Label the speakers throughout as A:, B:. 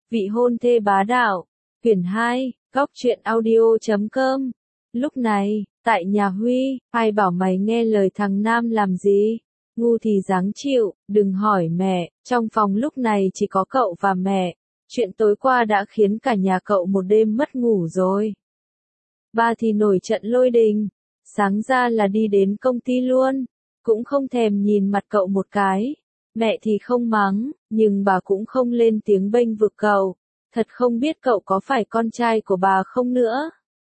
A: Vị hôn thê bá đạo. Quyển 2, Góc truyện audio.com. Lúc này, tại nhà Huy, ai bảo mày nghe lời thằng Nam làm gì? Ngu thì ráng chịu, đừng hỏi mẹ, trong phòng lúc này chỉ có cậu và mẹ. Chuyện tối qua đã khiến cả nhà cậu một đêm mất ngủ rồi. Ba thì nổi trận lôi đình, sáng ra là đi đến công ty luôn, cũng không thèm nhìn mặt cậu một cái. Mẹ thì không mắng, nhưng bà cũng không lên tiếng bênh vực cậu. Thật không biết cậu có phải con trai của bà không nữa.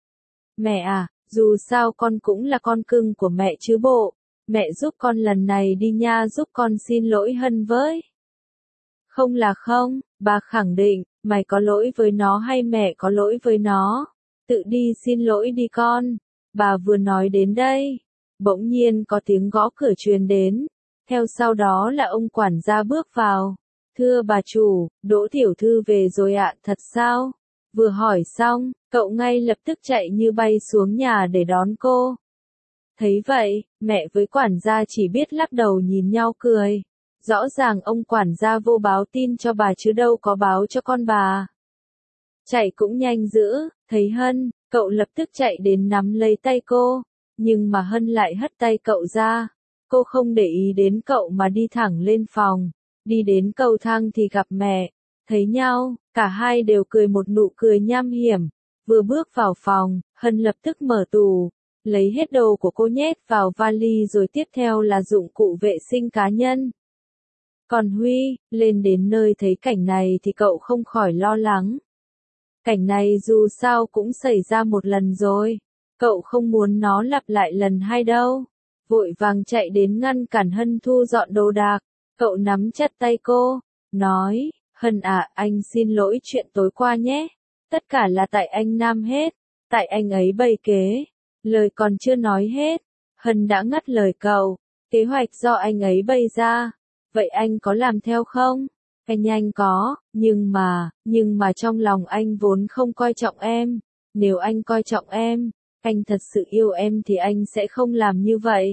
A: Mẹ à, dù sao con cũng là con cưng của mẹ chứ bộ. Mẹ giúp con lần này đi nha, giúp con xin lỗi Hân với. Không là không, bà khẳng định, mày có lỗi với nó hay mẹ có lỗi với nó. Tự đi xin lỗi đi con. Bà vừa nói đến đây, bỗng nhiên có tiếng gõ cửa truyền đến. Theo sau đó là ông quản gia bước vào. Thưa bà chủ, Đỗ tiểu thư về rồi ạ, thật sao? Vừa hỏi xong, cậu ngay lập tức chạy như bay xuống nhà để đón cô. Thấy vậy, mẹ với quản gia chỉ biết lắc đầu nhìn nhau cười. Rõ ràng ông quản gia vô báo tin cho bà chứ đâu có báo cho con bà. Chạy cũng nhanh dữ, thấy Hân, cậu lập tức chạy đến nắm lấy tay cô. Nhưng mà Hân lại hất tay cậu ra. Cô không để ý đến cậu mà đi thẳng lên phòng. Đi đến cầu thang thì gặp mẹ. Thấy nhau, cả hai đều cười một nụ cười nham hiểm. Vừa bước vào phòng, Hân lập tức mở tủ. Lấy hết đồ của cô nhét vào vali rồi tiếp theo là dụng cụ vệ sinh cá nhân. Còn Huy, lên đến nơi thấy cảnh này thì cậu không khỏi lo lắng. Cảnh này dù sao cũng xảy ra một lần rồi. Cậu không muốn nó lặp lại lần hai đâu. Vội vàng chạy đến ngăn cản Hân thu dọn đồ đạc. Cậu nắm chặt tay cô, nói, Hân à, anh xin lỗi chuyện tối qua nhé. Tất cả là tại anh Nam hết. Tại anh ấy bày kế. Lời còn chưa nói hết. Hân đã ngắt lời cậu. Kế hoạch do anh ấy bày ra. Vậy anh có làm theo không? Anh có, nhưng mà trong lòng anh vốn không coi trọng em. Nếu anh coi trọng em, anh thật sự yêu em thì anh sẽ không làm như vậy.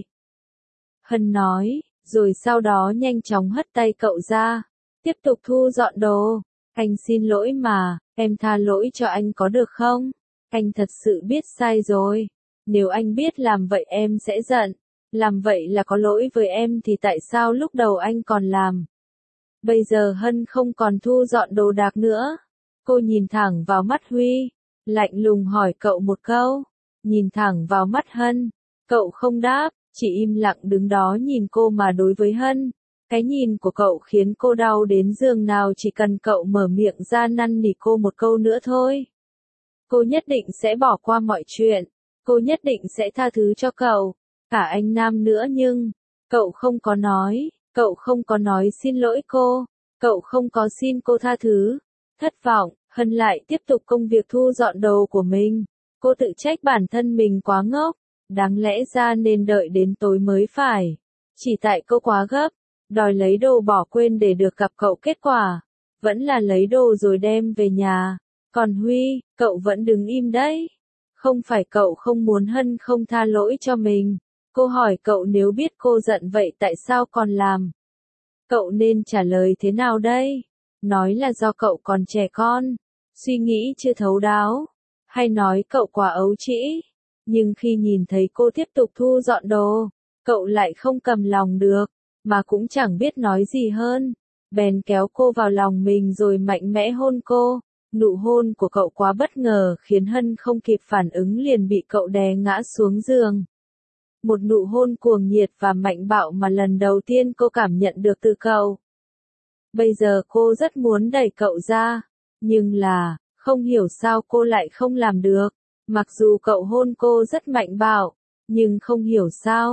A: Hân nói, rồi sau đó nhanh chóng hất tay cậu ra. Tiếp tục thu dọn đồ. Anh xin lỗi mà, em tha lỗi cho anh có được không? Anh thật sự biết sai rồi. Nếu anh biết làm vậy em sẽ giận. Làm vậy là có lỗi với em thì tại sao lúc đầu anh còn làm? Bây giờ Hân không còn thu dọn đồ đạc nữa. Cô nhìn thẳng vào mắt Huy. Lạnh lùng hỏi cậu một câu. Nhìn thẳng vào mắt Hân. Cậu không đáp, chỉ im lặng đứng đó nhìn cô mà đối với Hân. Cái nhìn của cậu khiến cô đau đến giường nào chỉ cần cậu mở miệng ra năn nỉ cô một câu nữa thôi. Cô nhất định sẽ bỏ qua mọi chuyện. Cô nhất định sẽ tha thứ cho cậu. Cả anh Nam nữa nhưng, cậu không có nói xin lỗi cô. Cậu không có xin cô tha thứ. Thất vọng, Hân lại tiếp tục công việc thu dọn đồ của mình. Cô tự trách bản thân mình quá ngốc. Đáng lẽ ra nên đợi đến tối mới phải. Chỉ tại cô quá gấp. Đòi lấy đồ bỏ quên để được gặp cậu, kết quả vẫn là lấy đồ rồi đem về nhà. Còn Huy, cậu vẫn đứng im đấy. Không phải cậu không muốn Hân không tha lỗi cho mình. Cô hỏi cậu nếu biết cô giận vậy tại sao còn làm? Cậu nên trả lời thế nào đây? Nói là do cậu còn trẻ con, suy nghĩ chưa thấu đáo, hay nói cậu quá ấu trĩ? Nhưng khi nhìn thấy cô tiếp tục thu dọn đồ, cậu lại không cầm lòng được, mà cũng chẳng biết nói gì hơn. Bèn kéo cô vào lòng mình rồi mạnh mẽ hôn cô. Nụ hôn của cậu quá bất ngờ khiến Hân không kịp phản ứng liền bị cậu đè ngã xuống giường. Một nụ hôn cuồng nhiệt và mạnh bạo mà lần đầu tiên cô cảm nhận được từ cậu. Bây giờ cô rất muốn đẩy cậu ra, nhưng là, không hiểu sao cô lại không làm được. Mặc dù cậu hôn cô rất mạnh bạo, nhưng không hiểu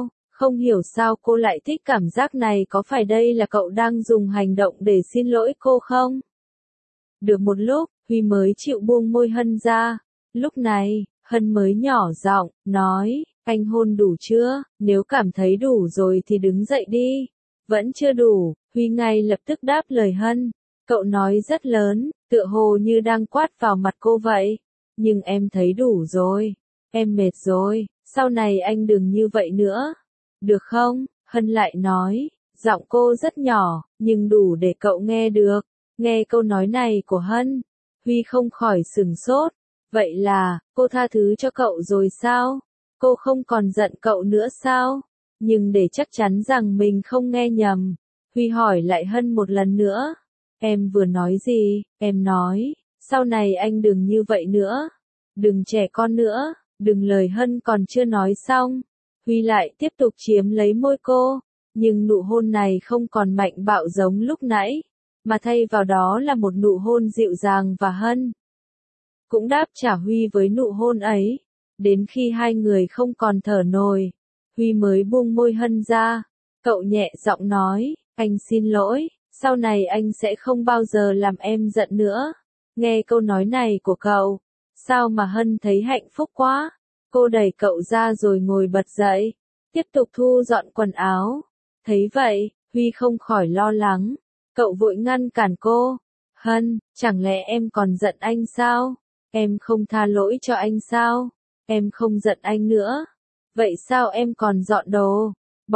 A: sao cô lại thích cảm giác này. Có phải đây là cậu đang dùng hành động để xin lỗi cô không? Được một lúc, Huy mới chịu buông môi Hân ra. Lúc này, Hân mới nhỏ giọng, nói, anh hôn đủ chưa? Nếu cảm thấy đủ rồi thì đứng dậy đi. Vẫn chưa đủ, Huy ngay lập tức đáp lời Hân. Cậu nói rất lớn, tựa hồ như đang quát vào mặt cô vậy. Nhưng em thấy đủ rồi. Em mệt rồi, sau này anh đừng như vậy nữa. Được không? Hân lại nói, giọng cô rất nhỏ, nhưng đủ để cậu nghe được. Nghe câu nói này của Hân, Huy không khỏi sửng sốt. Vậy là, cô tha thứ cho cậu rồi sao? Cô không còn giận cậu nữa sao? Nhưng để chắc chắn rằng mình không nghe nhầm, Huy hỏi lại Hân một lần nữa. Em vừa nói gì? Em nói, sau này anh đừng như vậy nữa. Đừng trẻ con nữa, đừng. Lời Hân còn chưa nói xong, Huy lại tiếp tục chiếm lấy môi cô. Nhưng nụ hôn này không còn mạnh bạo giống lúc nãy, mà thay vào đó là một nụ hôn dịu dàng và Hân cũng đáp trả Huy với nụ hôn ấy. Đến khi hai người không còn thở nổi, Huy mới buông môi Hân ra. Cậu nhẹ giọng nói, anh xin lỗi, sau này anh sẽ không bao giờ làm em giận nữa. Nghe câu nói này của cậu, sao mà Hân thấy hạnh phúc quá. Cô đẩy cậu ra rồi ngồi bật dậy, tiếp tục thu dọn quần áo. Thấy vậy, Huy không khỏi lo lắng. Cậu vội ngăn cản cô. Hân, chẳng lẽ em còn giận anh sao? Em không tha lỗi cho anh sao? Em không giận anh nữa. Vậy sao em còn dọn đồ?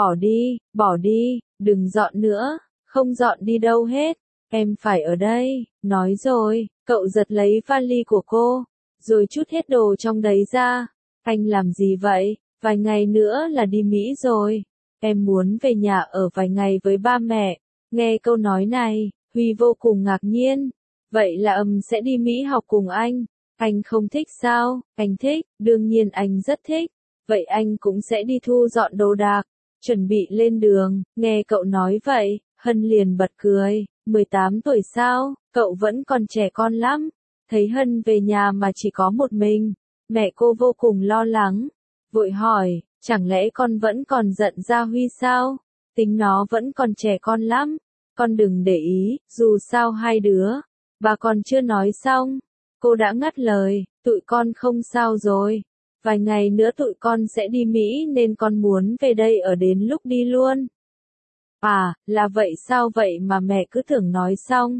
A: Bỏ đi, đừng dọn nữa, không dọn đi đâu hết. Em phải ở đây. Nói rồi, cậu giật lấy vali của cô, rồi trút hết đồ trong đấy ra. Anh làm gì vậy? Vài ngày nữa là đi Mỹ rồi. Em muốn về nhà ở vài ngày với ba mẹ. Nghe câu nói này, Huy vô cùng ngạc nhiên. Vậy là sẽ đi Mỹ học cùng anh. Anh không thích sao? Anh thích, đương nhiên anh rất thích. Vậy anh cũng sẽ đi thu dọn đồ đạc, chuẩn bị lên đường. Nghe cậu nói vậy, Hân liền bật cười. 18 tuổi sao? Cậu vẫn còn trẻ con lắm. Thấy Hân về nhà mà chỉ có một mình, mẹ cô vô cùng lo lắng. Vội hỏi, chẳng lẽ con vẫn còn giận Gia Huy sao? Tính nó vẫn còn trẻ con lắm. Con đừng để ý, dù sao hai đứa. Bà còn chưa nói xong, cô đã ngắt lời, tụi con không sao rồi. Vài ngày nữa tụi con sẽ đi Mỹ nên con muốn về đây ở đến lúc đi luôn. À, là vậy sao vậy mà mẹ cứ tưởng nói xong.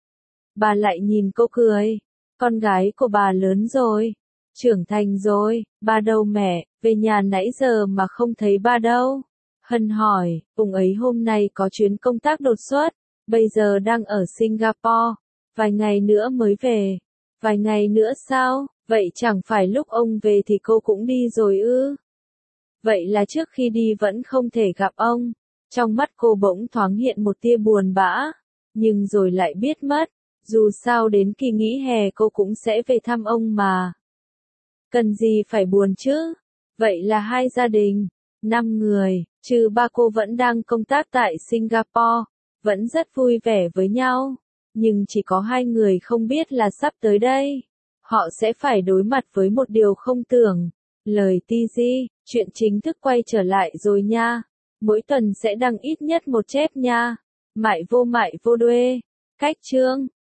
A: Bà lại nhìn cô cười. Con gái của bà lớn rồi, trưởng thành rồi, ba đâu mẹ, về nhà nãy giờ mà không thấy ba đâu. Hân hỏi, ông ấy hôm nay có chuyến công tác đột xuất, bây giờ đang ở Singapore, vài ngày nữa mới về. Vài ngày nữa sao? Vậy chẳng phải lúc ông về thì cô cũng đi rồi ư? Vậy là trước khi đi vẫn không thể gặp ông. Trong mắt cô bỗng thoáng hiện một tia buồn bã, nhưng rồi lại biết mất. Dù sao đến kỳ nghỉ hè cô cũng sẽ về thăm ông mà. Cần gì phải buồn chứ? Vậy là hai gia đình, 5 người, trừ ba cô vẫn đang công tác tại Singapore, vẫn rất vui vẻ với nhau. Nhưng chỉ có hai người không biết là sắp tới đây, họ sẽ phải đối mặt với một điều không tưởng. Lời TG, chuyện chính thức quay trở lại rồi nha. Mỗi tuần sẽ đăng ít nhất một chép nha. Mại vô đuê. Cách chương